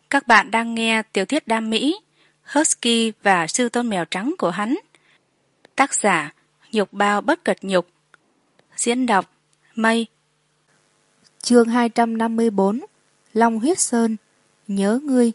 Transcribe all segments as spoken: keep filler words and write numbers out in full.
Các bạn đang nghe tiểu thuyết đam mỹ Husky và sư tôn mèo trắng của hắn. Tác giả Nhục Bao Bất Cật Nhục. Diễn đọc Mây. Chương hai trăm năm mươi bốn. Long Huyết Sơn. Nhớ ngươi.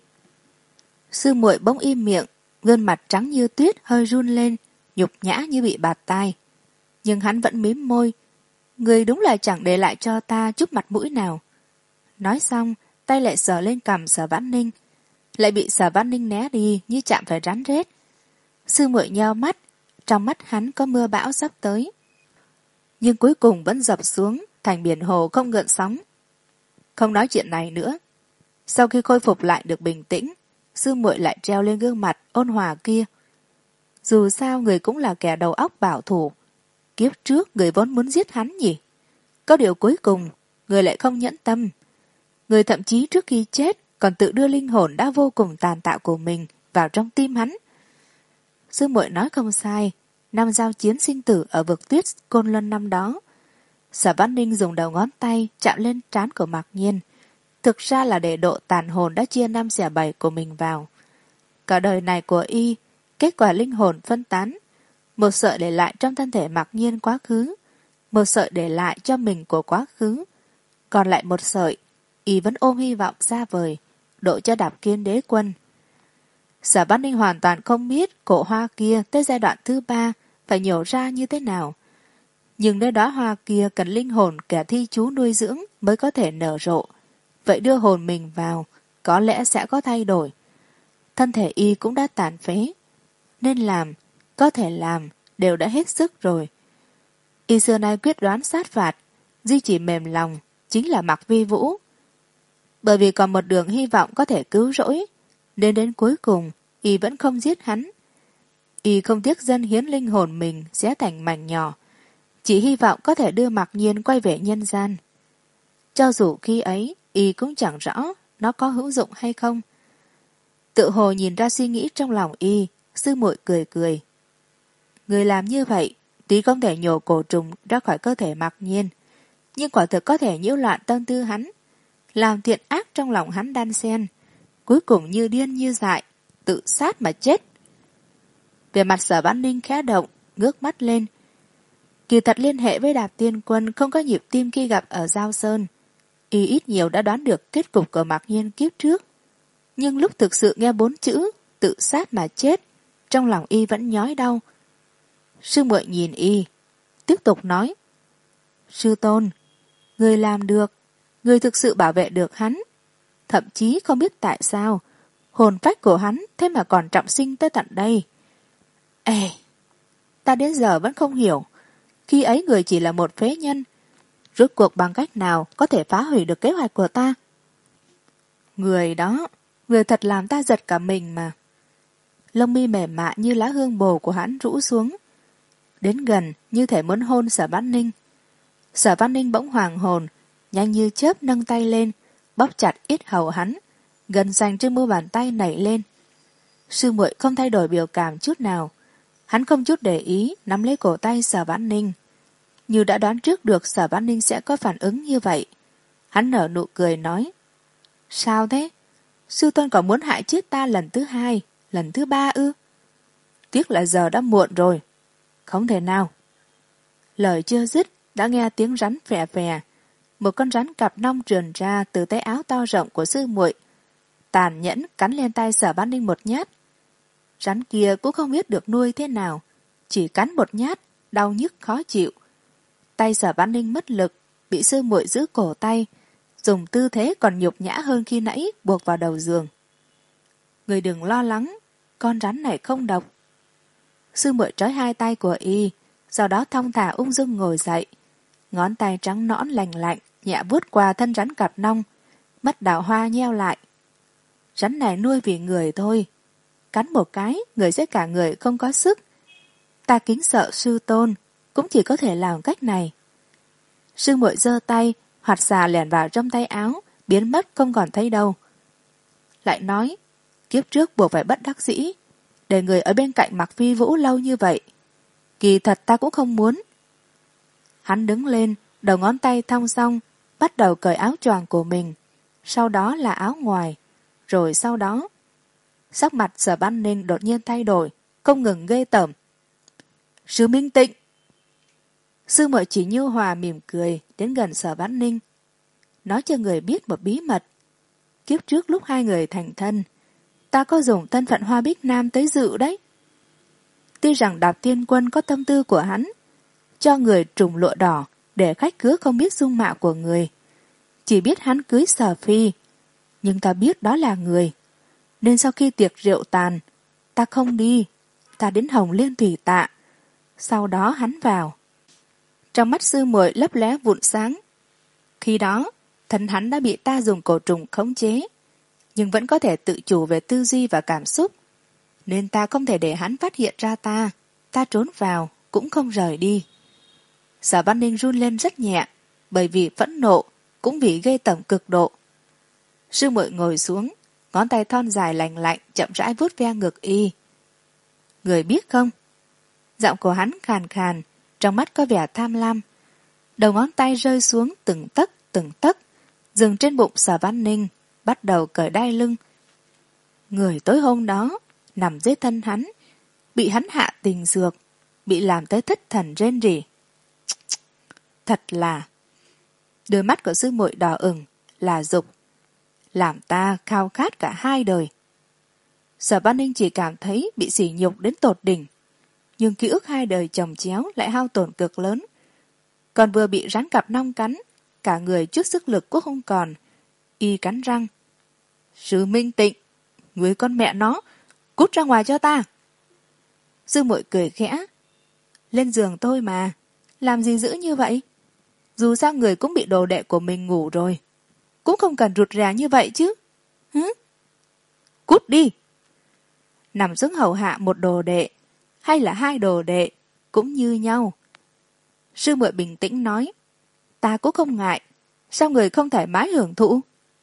Sư muội bỗng im miệng, gương mặt trắng như tuyết hơi run lên, nhục nhã như bị bạt tai. Nhưng hắn vẫn mím môi. Ngươi đúng là chẳng để lại cho ta chút mặt mũi nào. Nói xong, tay lại sờ lên cằm Sở Vãn Ninh, lại bị Sở Vãn Ninh né đi như chạm phải rắn rết. Sư muội nheo mắt, trong mắt hắn có mưa bão sắp tới, nhưng cuối cùng vẫn dập xuống thành biển hồ không gợn sóng. Không nói chuyện này nữa. Sau khi khôi phục lại được bình tĩnh, sư muội lại treo lên gương mặt ôn hòa kia. Dù sao người cũng là kẻ đầu óc bảo thủ. Kiếp trước người vốn muốn giết hắn nhỉ? Có điều cuối cùng người lại không nhẫn tâm. Người thậm chí trước khi chết còn tự đưa linh hồn đã vô cùng tàn tạ của mình vào trong tim hắn. Sư muội nói không sai. Năm giao chiến sinh tử ở vực tuyết Côn Luân năm đó, Sở Vãn Ninh dùng đầu ngón tay chạm lên trán của Mạc Nhiên, thực ra là để độ tàn hồn đã chia năm xẻ bảy của mình vào. Cả đời này của y, kết quả linh hồn phân tán, một sợi để lại trong thân thể Mạc Nhiên quá khứ, một sợi để lại cho mình của quá khứ, còn lại một sợi y vẫn ôm hy vọng xa vời độ cho Đạp Kiên Đế Quân. Sở Vãn Ninh hoàn toàn không biết cổ hoa kia tới giai đoạn thứ ba phải nhổ ra như thế nào, nhưng nơi đó hoa kia cần linh hồn kẻ thi chú nuôi dưỡng mới có thể nở rộ. Vậy đưa hồn mình vào có lẽ sẽ có thay đổi. Thân thể y cũng đã tàn phế, nên làm, có thể làm đều đã hết sức rồi. Y xưa nay quyết đoán sát phạt, duy chỉ mềm lòng chính là Mạc Vi Vũ. Bởi vì còn một đường hy vọng có thể cứu rỗi, nên đến cuối cùng y vẫn không giết hắn. Y không tiếc dâng hiến linh hồn mình xé thành mảnh nhỏ, chỉ hy vọng có thể đưa Mạc Nhiên quay về nhân gian. Cho dù khi ấy y cũng chẳng rõ nó có hữu dụng hay không. Tự hồ nhìn ra suy nghĩ trong lòng y, sư muội cười cười. Người làm như vậy tuy không thể nhổ cổ trùng ra khỏi cơ thể Mạc Nhiên, nhưng quả thực có thể nhiễu loạn tâm tư hắn, làm thiện ác trong lòng hắn đan xen, cuối cùng như điên như dại tự sát mà chết. Về mặt Sở Vãn Ninh khẽ động, ngước mắt lên. Kỳ thật liên hệ với Đạp Tiên Quân không có nhịp tim khi gặp ở Giao Sơn, y ít nhiều đã đoán được kết cục của Mạc Nhiên kiếp trước, nhưng lúc thực sự nghe bốn chữ tự sát mà chết, trong lòng y vẫn nhói đau. Sư muội nhìn y, tiếp tục nói: Sư tôn, người làm được, người thực sự bảo vệ được hắn. Thậm chí không biết tại sao hồn phách của hắn thế mà còn trọng sinh tới tận đây. Ê, ta đến giờ vẫn không hiểu, khi ấy người chỉ là một phế nhân, rốt cuộc bằng cách nào có thể phá hủy được kế hoạch của ta? Người đó, người thật làm ta giật cả mình mà. Lông mi mềm mại như lá hương bồ của hắn rũ xuống, đến gần như thể muốn hôn Sở Vãn Ninh. Sở Vãn Ninh bỗng hoàng hồn, nhanh như chớp nâng tay lên, bóp chặt yết hầu hắn, gần dành trên mu bàn tay nảy lên. Sư muội không thay đổi biểu cảm chút nào. Hắn không chút để ý nắm lấy cổ tay Sở Vãn Ninh, như đã đoán trước được Sở Vãn Ninh sẽ có phản ứng như vậy. Hắn nở nụ cười nói: Sao thế? Sư tôn còn muốn hại chết ta lần thứ hai, lần thứ ba ư? Tiếc là giờ đã muộn rồi. Không thể nào. Lời chưa dứt đã nghe tiếng rắn phè phè. Một con rắn cặp nong trườn ra từ tay áo to rộng của sư muội, tàn nhẫn cắn lên tay Sở Vãn Ninh một nhát. Rắn kia cũng không biết được nuôi thế nào, chỉ cắn một nhát, đau nhức khó chịu. Tay Sở Vãn Ninh mất lực, bị sư muội giữ cổ tay, dùng tư thế còn nhục nhã hơn khi nãy buộc vào đầu giường. Người đừng lo lắng, con rắn này không độc. Sư muội trói hai tay của y, sau đó thong thả ung dung ngồi dậy, ngón tay trắng nõn lành lạnh nhẹ vuốt qua thân rắn cặp nong, mắt đào hoa nheo lại. Rắn này nuôi vì người thôi, cắn một cái người sẽ cả người không có sức. Ta kính sợ sư tôn, cũng chỉ có thể làm cách này. Sư muội giơ tay, hoạt xà lẻn vào trong tay áo, biến mất không còn thấy đâu. Lại nói, kiếp trước buộc phải bất đắc dĩ, để người ở bên cạnh Mạc Vi Vũ lâu như vậy. Kỳ thật ta cũng không muốn. Hắn đứng lên, đầu ngón tay thong song, bắt đầu cởi áo choàng của mình, sau đó là áo ngoài, Rồi sau đó, sắc mặt Sở Văn Ninh đột nhiên thay đổi, không ngừng ghê tởm. Sư Minh Tịnh! Sư muội chỉ nhu hòa mỉm cười đến gần Sở Văn Ninh, nói cho người biết một bí mật. Kiếp trước lúc hai người thành thân, ta có dùng thân phận Hoa Bích Nam tới dự đấy. Tuy rằng Đạp Tiên Quân có tâm tư của hắn, cho người trùng lụa đỏ để khách khứa không biết dung mạo của người, chỉ biết hắn cưới Sở Phi, nhưng ta biết đó là người, nên sau khi tiệc rượu tàn, ta không đi, ta đến Hồng Liên Thủy Tạ, sau đó hắn vào. Trong mắt sư muội lấp lóe vụn sáng. Khi đó, thân hắn đã bị ta dùng cổ trùng khống chế, nhưng vẫn có thể tự chủ về tư duy và cảm xúc, nên ta không thể để hắn phát hiện ra ta. Ta trốn vào, cũng không rời đi. Sở Văn Ninh run lên rất nhẹ, bởi vì phẫn nộ, cũng vì ghê tởm cực độ. Sư muội ngồi xuống, ngón tay thon dài lành lạnh chậm rãi vuốt ve ngực y. Người biết không? Giọng của hắn khàn khàn, trong mắt có vẻ tham lam. Đầu ngón tay rơi xuống từng tấc từng tấc, dừng trên bụng Sở Văn Ninh, bắt đầu cởi đai lưng. Người tối hôm đó nằm dưới thân hắn, bị hắn hạ tình dược, bị làm tới thất thần rên rỉ. Thật là... Đôi mắt của sư muội đỏ ửng là dục, làm ta khao khát cả hai đời. Sở Văn Ninh chỉ cảm thấy bị sỉ nhục đến tột đỉnh, nhưng ký ức hai đời chồng chéo lại hao tổn cực lớn. Còn vừa bị rắn cặp nong cắn, cả người chút sức lực cũng không còn. Y cắn răng. Sư Minh Tịnh, người con mẹ nó, cút ra ngoài cho ta. Sư muội cười khẽ. Lên giường tôi mà, làm gì dữ như vậy? Dù sao người cũng bị đồ đệ của mình ngủ rồi, cũng không cần rụt rè như vậy chứ. Hứ? Cút đi. Nằm xuống hầu hạ một đồ đệ, hay là hai đồ đệ, cũng như nhau. Sư muội bình tĩnh nói. Ta cũng không ngại, sao người không thoải mái hưởng thụ?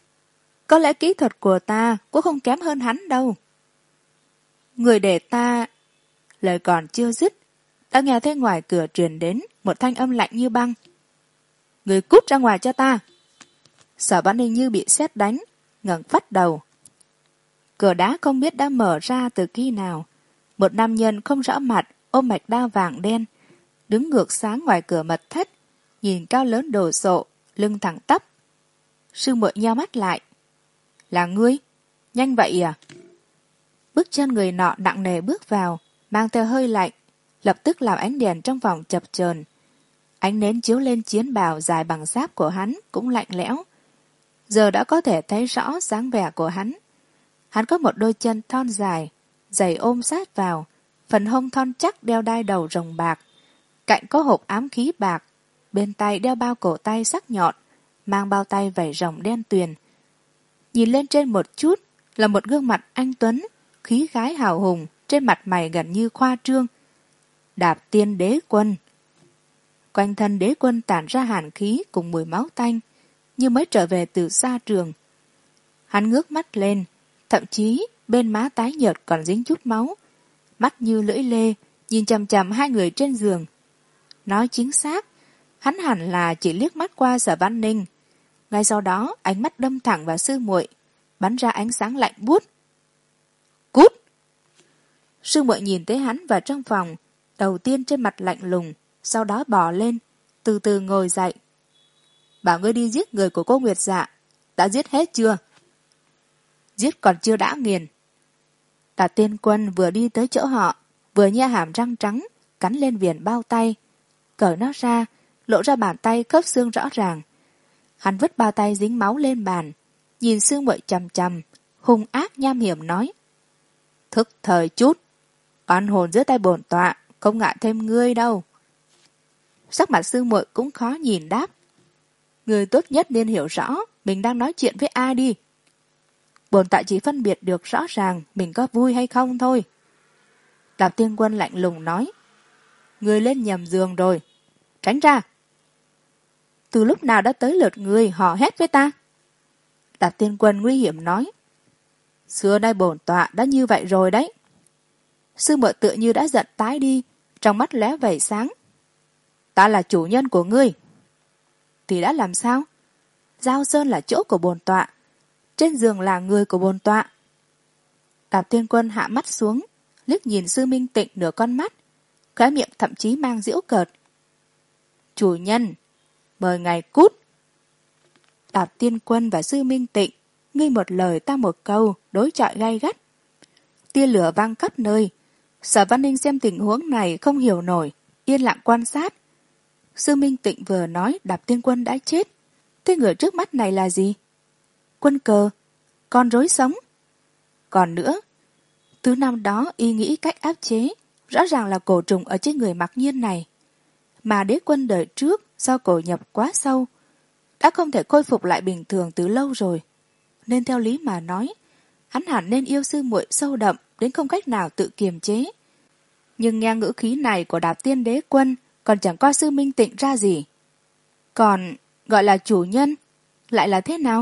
Có lẽ kỹ thuật của ta cũng không kém hơn hắn đâu. Người để ta... Lời còn chưa dứt, đã nghe thấy ngoài cửa truyền đến một thanh âm lạnh như băng. Người cút ra ngoài cho ta. Sở Văn Ninh như bị sét đánh, ngẩng phát đầu. Cửa đá không biết đã mở ra từ khi nào. Một nam nhân không rõ mặt, ôm mạch đao vàng đen, đứng ngược sáng ngoài cửa mật thất, nhìn cao lớn đồ sộ, lưng thẳng tắp. Sư muội nheo mắt lại. Là ngươi? Nhanh vậy à? Bước chân người nọ nặng nề bước vào, mang theo hơi lạnh, lập tức làm ánh đèn trong phòng chập chờn. Ánh nến chiếu lên chiến bào dài bằng giáp của hắn cũng lạnh lẽo. Giờ đã có thể thấy rõ dáng vẻ của hắn. Hắn có một đôi chân thon dài, giày ôm sát vào, phần hông thon chắc đeo đai đầu rồng bạc, cạnh có hộp ám khí bạc, bên tay đeo bao cổ tay sắc nhọn, mang bao tay vảy rồng đen tuyền. Nhìn lên trên một chút là một gương mặt anh tuấn, khí khái hào hùng, trên mặt mày gần như khoa trương. Đạp Tiên Đế Quân. Quanh thân Đế Quân tản ra hàn khí cùng mùi máu tanh, như mới trở về từ xa trường. Hắn ngước mắt lên, thậm chí bên má tái nhợt còn dính chút máu, mắt như lưỡi lê, nhìn chằm chằm hai người trên giường. Nói chính xác, hắn hẳn là chỉ liếc mắt qua Sở Văn Ninh. Ngay sau đó, ánh mắt đâm thẳng vào sư muội, bắn ra ánh sáng lạnh buốt. Cút! Sư muội nhìn thấy hắn vào trong phòng, đầu tiên trên mặt lạnh lùng, sau đó bò lên, từ từ ngồi dậy. Bảo ngươi đi giết người của cô Nguyệt Dạ, đã giết hết chưa? Giết còn chưa đã nghiền. Đạp Tiên Quân vừa đi tới chỗ họ, vừa nhe hàm răng trắng, cắn lên viền bao tay, cởi nó ra, lộ ra bàn tay khớp xương rõ ràng. Hắn vứt bao tay dính máu lên bàn, nhìn sư muội chằm chằm, hung ác nham hiểm nói. Thức thời chút, oan hồn dưới tay bổn tọa, không ngại thêm ngươi đâu. Sắc mặt sư muội cũng khó nhìn đáp. Người tốt nhất nên hiểu rõ mình đang nói chuyện với ai đi. Bổn tọa chỉ phân biệt được rõ ràng mình có vui hay không thôi. Đạp Tiên Quân lạnh lùng nói. Người lên nhầm giường rồi, tránh ra. Từ lúc nào đã tới lượt người hò hét với ta? Đạp Tiên Quân nguy hiểm nói. Xưa nay bổn tọa đã như vậy rồi đấy. Sư muội tựa như đã giận tái đi, trong mắt lóe vẩy sáng. Ta là chủ nhân của ngươi. Thì đã làm sao? Giao Sơn là chỗ của bổn tọa. trên giường là người của bổn tọa. Đạp Thiên Quân hạ mắt xuống, liếc nhìn Sư Minh Tịnh nửa con mắt, khóe miệng thậm chí mang giễu cợt. Chủ nhân, mời ngài cút. Đạp Thiên Quân và Sư Minh Tịnh, ngươi một lời ta một câu, đối chọi gay gắt. Tia lửa vang khắp nơi. Sở Văn Ninh xem tình huống này không hiểu nổi, yên lặng quan sát. Sư Minh Tịnh vừa nói Đạp Thiên Quân đã chết. Thế người trước mắt này là gì? Quân cờ, con rối sống. Còn nữa, thứ năm đó y nghĩ cách áp chế, rõ ràng là cổ trùng ở trên người Mặc Nhiên này. Mà đế quân đời trước do cổ nhập quá sâu, đã không thể khôi phục lại bình thường từ lâu rồi. Nên theo lý mà nói, hắn hẳn nên yêu sư muội sâu đậm đến không cách nào tự kiềm chế. Nhưng nghe ngữ khí này của Đạp Tiên đế quân còn chẳng coi Sư Minh Tịnh ra gì. Còn gọi là chủ nhân lại là thế nào?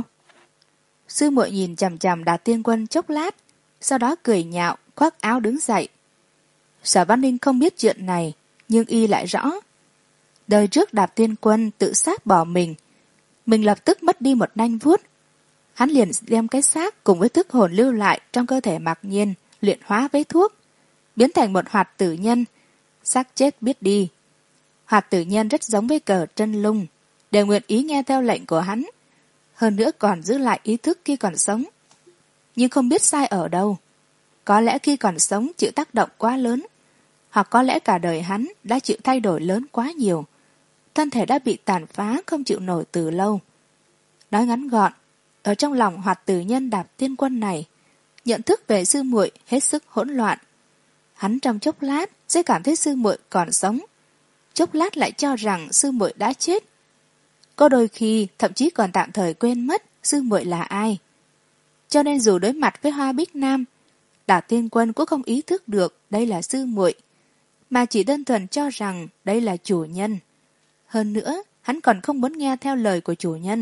Sư muội nhìn chằm chằm Đạp Tiên Quân chốc lát, sau đó cười nhạo, khoác áo đứng dậy. Sở Văn Ninh không biết chuyện này, nhưng y lại rõ. Đời trước Đạp Tiên Quân tự sát bỏ mình, mình lập tức mất đi một nanh vuốt. Hắn liền đem cái xác cùng với thức hồn lưu lại trong cơ thể Mặc Nhiên, luyện hóa với thuốc, biến thành một hoạt tử nhân. Xác chết biết đi. Hoạt tử nhân rất giống với Cờ Trân Lung, đều nguyện ý nghe theo lệnh của hắn, hơn nữa còn giữ lại ý thức khi còn sống. Nhưng không biết sai ở đâu. Có lẽ khi còn sống chịu tác động quá lớn, hoặc có lẽ cả đời hắn đã chịu thay đổi lớn quá nhiều. Thân thể đã bị tàn phá không chịu nổi từ lâu. Nói ngắn gọn, ở trong lòng Hoạt tử nhân Đạp Tiên Quân này, nhận thức về sư muội hết sức hỗn loạn. Hắn trong chốc lát sẽ cảm thấy sư muội còn sống, chốc lát lại cho rằng sư muội đã chết. Có đôi khi thậm chí còn tạm thời quên mất sư muội là ai. Cho nên dù đối mặt với Hoa Bích Nam, Đạp Tiên Quân cũng không ý thức được đây là sư muội, mà chỉ đơn thuần cho rằng đây là chủ nhân. Hơn nữa, hắn còn không muốn nghe theo lời của chủ nhân.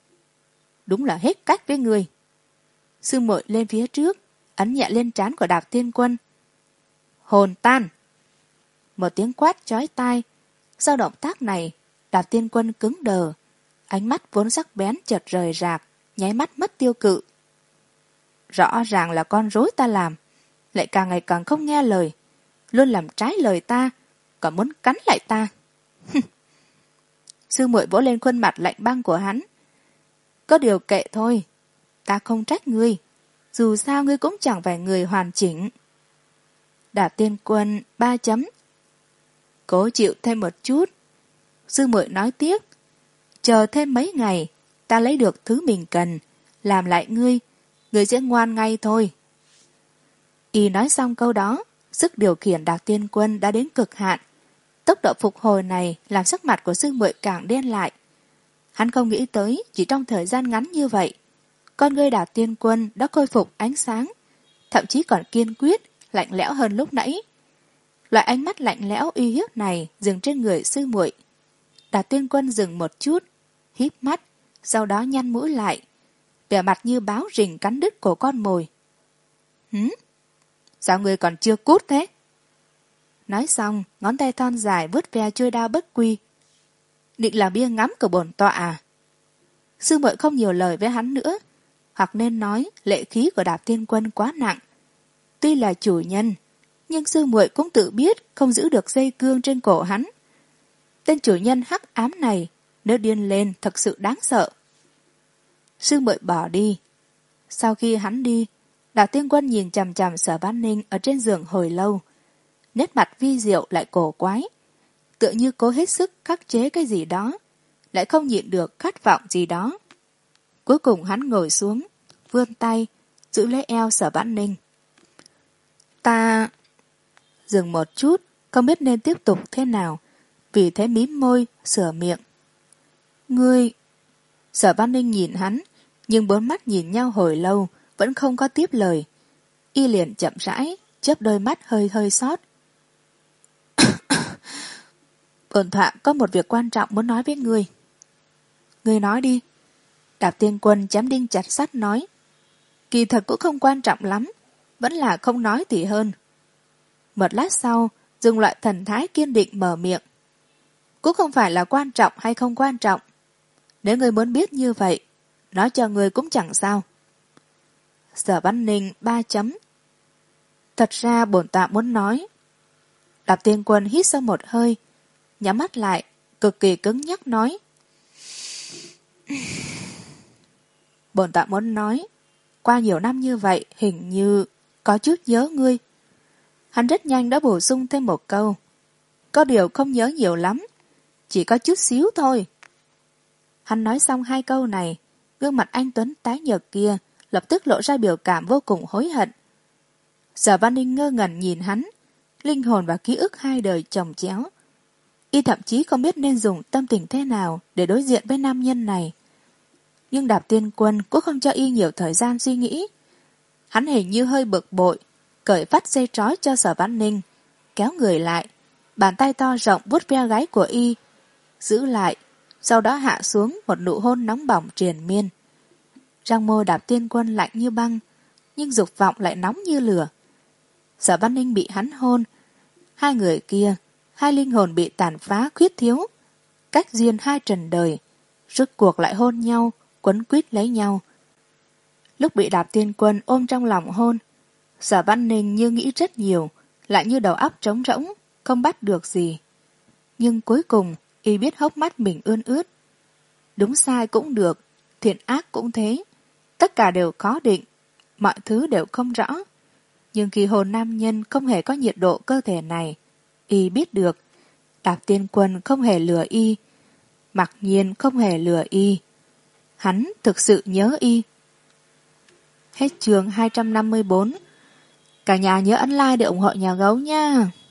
Đúng là hết cách với người. Sư muội lên phía trước, ấn nhẹ lên trán của Đạp Tiên Quân. Hồn tan! Một tiếng quát chói tai. Sau động tác này, Đạp Tiên Quân cứng đờ, ánh mắt vốn sắc bén chợt rời rạc, nháy mắt mất tiêu cự. Rõ ràng là con rối ta làm, lại càng ngày càng không nghe lời, luôn làm trái lời ta, còn muốn cắn lại ta. Sư muội vỗ lên khuôn mặt lạnh băng của hắn. Có điều kệ thôi, ta không trách ngươi, dù sao ngươi cũng chẳng phải người hoàn chỉnh. Đạp Tiên Quân ba chấm. Cố chịu thêm một chút. Sư muội nói tiếp. Chờ thêm mấy ngày, ta lấy được thứ mình cần, làm lại ngươi, ngươi sẽ ngoan ngay thôi. Y nói xong câu đó, sức điều khiển Đạp Tiên Quân đã đến cực hạn. Tốc độ phục hồi này làm sắc mặt của sư muội càng đen lại. Hắn không nghĩ tới chỉ trong thời gian ngắn như vậy, con ngươi Đạp Tiên Quân đã khôi phục ánh sáng, thậm chí còn kiên quyết, lạnh lẽo hơn lúc nãy. Loại ánh mắt lạnh lẽo uy hiếp này dừng trên người sư muội. Đạp Tiên Quân dừng một chút, híp mắt, sau đó nhăn mũi lại, vẻ mặt như báo rình cắn đứt cổ con mồi. Hứ? Sao người còn chưa cút thế? Nói xong, ngón tay thon dài vướt ve chuôi đao bất quy. Định là bia ngắm của bổn tọa à? Sư muội không nhiều lời với hắn nữa, hoặc nên nói lệ khí của Đạp Tiên Quân quá nặng. Tuy là chủ nhân, nhưng sư muội cũng tự biết không giữ được dây cương trên cổ hắn. Tên chủ nhân hắc ám này, nếu điên lên thật sự đáng sợ. Sư muội bỏ đi. Sau khi hắn đi, Đạp Tiên Quân nhìn chằm chằm Sở Văn Ninh ở trên giường hồi lâu. Nét mặt vi diệu lại cổ quái, tựa như cố hết sức khắc chế cái gì đó, lại không nhịn được khát vọng gì đó. Cuối cùng hắn ngồi xuống, vươn tay, giữ lấy eo Sở Văn Ninh. Ta... Dừng một chút, không biết nên tiếp tục thế nào, vì thế mím môi, sửa miệng. Ngươi... Sở Văn Ninh nhìn hắn, nhưng bốn mắt nhìn nhau hồi lâu, vẫn không có tiếp lời. Y liền chậm rãi, chớp đôi mắt hơi hơi xót. Bổn tọa có một việc quan trọng muốn nói với ngươi. Ngươi nói đi. Đạp Tiên Quân chém đinh chặt sắt nói. Kỳ thật cũng không quan trọng lắm, vẫn là không nói thì hơn. Một lát sau, dùng loại thần thái kiên định mở miệng. Cũng không phải là quan trọng hay không quan trọng. Nếu ngươi muốn biết như vậy, nói cho ngươi cũng chẳng sao. Sở Văn Ninh ba chấm. Thật ra bổn tọa muốn nói. Đạp Tiên Quân hít sâu một hơi, nhắm mắt lại, cực kỳ cứng nhắc nói. Bổn tọa muốn nói, qua nhiều năm như vậy hình như có chút nhớ ngươi. Hắn rất nhanh đã bổ sung thêm một câu. Có điều không nhớ nhiều lắm, chỉ có chút xíu thôi. Hắn nói xong hai câu này, gương mặt anh Tuấn tái nhợt kia lập tức lộ ra biểu cảm vô cùng hối hận. Sở Văn Ninh ngơ ngẩn nhìn hắn, linh hồn và ký ức hai đời chồng chéo. Y thậm chí không biết nên dùng tâm tình thế nào để đối diện với nam nhân này. Nhưng Đạp Tiên Quân cũng không cho y nhiều thời gian suy nghĩ. Hắn hình như hơi bực bội, cởi vắt dây trói cho Sở Văn Ninh, kéo người lại, bàn tay to rộng vuốt ve gáy của y, giữ lại, sau đó hạ xuống một nụ hôn nóng bỏng triền miên. Răng môi Đạp Tiên Quân lạnh như băng, nhưng dục vọng lại nóng như lửa. Sở Văn Ninh bị hắn hôn, hai người kia, hai linh hồn bị tàn phá khuyết thiếu, cách riêng hai trần đời, rốt cuộc lại hôn nhau, quấn quýt lấy nhau. Lúc bị Đạp Tiên Quân ôm trong lòng hôn, Sở Văn Ninh như nghĩ rất nhiều, lại như đầu óc trống rỗng, không bắt được gì. Nhưng cuối cùng, y biết hốc mắt mình ươn ướt. Đúng sai cũng được, thiện ác cũng thế. Tất cả đều có định, mọi thứ đều không rõ. Nhưng khi hồn nam nhân không hề có nhiệt độ cơ thể này, y biết được, Đạp Tiên Quân không hề lừa y, mặc nhiên không hề lừa y. Hắn thực sự nhớ y. Hết chương hai trăm năm mươi bốn. Cả nhà nhớ ấn like để ủng hộ nhà gấu nha.